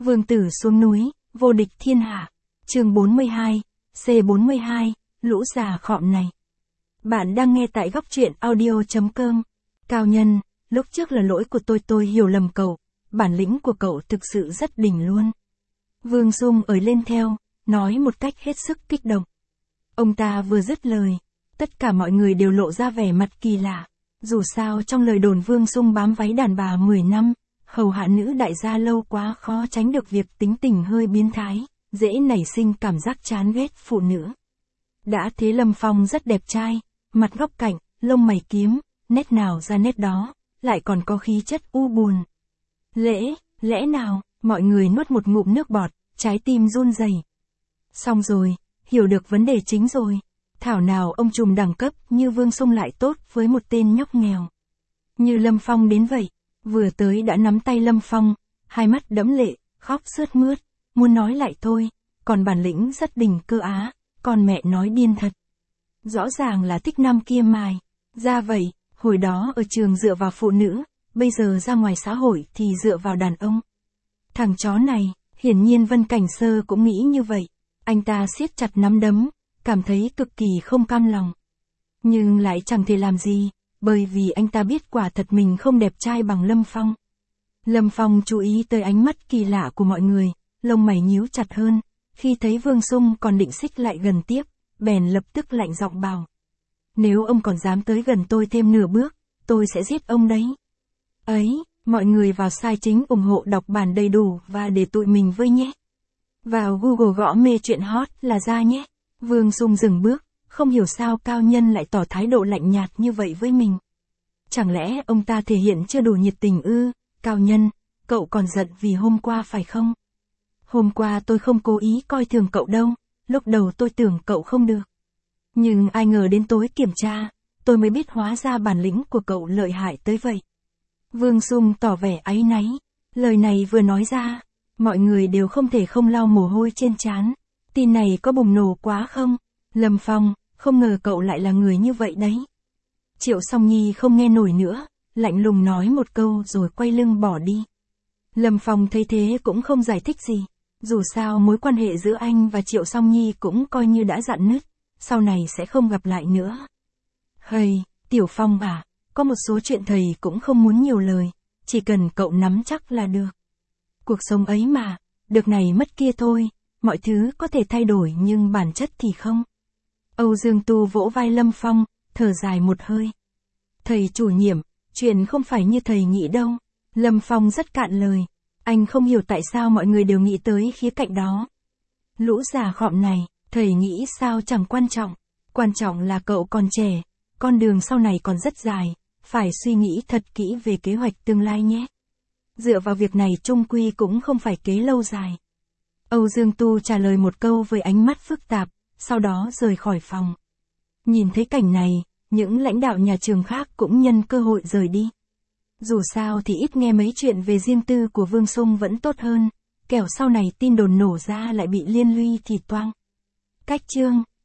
Vương tử xuống núi, vô địch thiên hạ. Chương 42, C42, lũ già khọm này. Bạn đang nghe tại góc truyện audio.com. Cao nhân, lúc trước là lỗi của tôi hiểu lầm cậu, bản lĩnh của cậu thực sự rất đỉnh luôn. Vương Dung ới lên theo, nói một cách hết sức kích động. Ông ta vừa dứt lời, tất cả mọi người đều lộ ra vẻ mặt kỳ lạ. Dù sao trong lời đồn Vương Dung bám váy đàn bà 10 năm, hầu hạ nữ đại gia lâu quá khó tránh được việc tính tình hơi biến thái, dễ nảy sinh cảm giác chán ghét phụ nữ. Đã thế Lâm Phong rất đẹp trai, mặt góc cạnh, lông mày kiếm, nét nào ra nét đó, lại còn có khí chất u buồn. Lẽ nào, mọi người nuốt một ngụm nước bọt, trái tim run rẩy. Xong rồi, hiểu được vấn đề chính rồi. Thảo nào ông trùm đẳng cấp như Vương Dung lại tốt với một tên nhóc nghèo như Lâm Phong đến vậy. Vừa tới đã nắm tay Lâm Phong, hai mắt đẫm lệ, khóc sướt mướt, muốn nói lại thôi, còn bản lĩnh rất đỉnh cơ á, còn mẹ nói điên thật. Rõ ràng là thích nam kia mài. Ra vậy, hồi đó ở trường dựa vào phụ nữ, bây giờ ra ngoài xã hội thì dựa vào đàn ông. Thằng chó này, hiển nhiên Vân Cảnh Sơ cũng nghĩ như vậy. Anh ta siết chặt nắm đấm, cảm thấy cực kỳ không cam lòng. Nhưng lại chẳng thể làm gì, bởi vì anh ta biết quả thật mình không đẹp trai bằng Lâm Phong. Lâm Phong chú ý tới ánh mắt kỳ lạ của mọi người, lông mày nhíu chặt hơn, khi thấy Vương Dung còn định xích lại gần tiếp, bèn lập tức lạnh giọng bảo. Nếu ông còn dám tới gần tôi thêm nửa bước, tôi sẽ giết ông đấy. Ấy, mọi người vào site chính ủng hộ đọc bản đầy đủ và để tụi mình với nhé. Vào Google gõ mê chuyện hot là ra nhé. Vương Dung dừng bước, không hiểu sao cao nhân lại tỏ thái độ lạnh nhạt như vậy với mình. Chẳng lẽ ông ta thể hiện chưa đủ nhiệt tình ư? Cao nhân, cậu còn giận vì hôm qua phải không? Hôm qua tôi không cố ý coi thường cậu đâu, lúc đầu tôi tưởng cậu không được. Nhưng ai ngờ đến tối kiểm tra, tôi mới biết hóa ra bản lĩnh của cậu lợi hại tới vậy. Vương Dung tỏ vẻ áy náy, lời này vừa nói ra, mọi người đều không thể không lau mồ hôi trên trán. Tin này có bùng nổ quá không? Lâm Phong, không ngờ cậu lại là người như vậy đấy. Triệu Song Nhi không nghe nổi nữa, lạnh lùng nói một câu rồi quay lưng bỏ đi. Lâm Phong thấy thế cũng không giải thích gì. Dù sao mối quan hệ giữa anh và Triệu Song Nhi cũng coi như đã rạn nứt, sau này sẽ không gặp lại nữa. Hây, Tiểu Phong à, có một số chuyện thầy cũng không muốn nhiều lời, chỉ cần cậu nắm chắc là được. Cuộc sống ấy mà, được này mất kia thôi, mọi thứ có thể thay đổi nhưng bản chất thì không. Âu Dương Tu vỗ vai Lâm Phong, thở dài một hơi. Thầy chủ nhiệm, chuyện không phải như thầy nghĩ đâu. Lâm Phong rất cạn lời. Anh không hiểu tại sao mọi người đều nghĩ tới khía cạnh đó. Lũ già khọm này, thầy nghĩ sao chẳng quan trọng. Quan trọng là cậu còn trẻ, con đường sau này còn rất dài, phải suy nghĩ thật kỹ về kế hoạch tương lai nhé. Dựa vào việc này chung quy cũng không phải kế lâu dài. Âu Dương Tu trả lời một câu với ánh mắt phức tạp, sau đó rời khỏi phòng. Nhìn thấy cảnh này, những lãnh đạo nhà trường khác cũng nhân cơ hội rời đi. Dù sao thì ít nghe mấy chuyện về riêng tư của Vương Dung vẫn tốt hơn, kẻo sau này tin đồn nổ ra lại bị liên lụy thì toang. Cách chương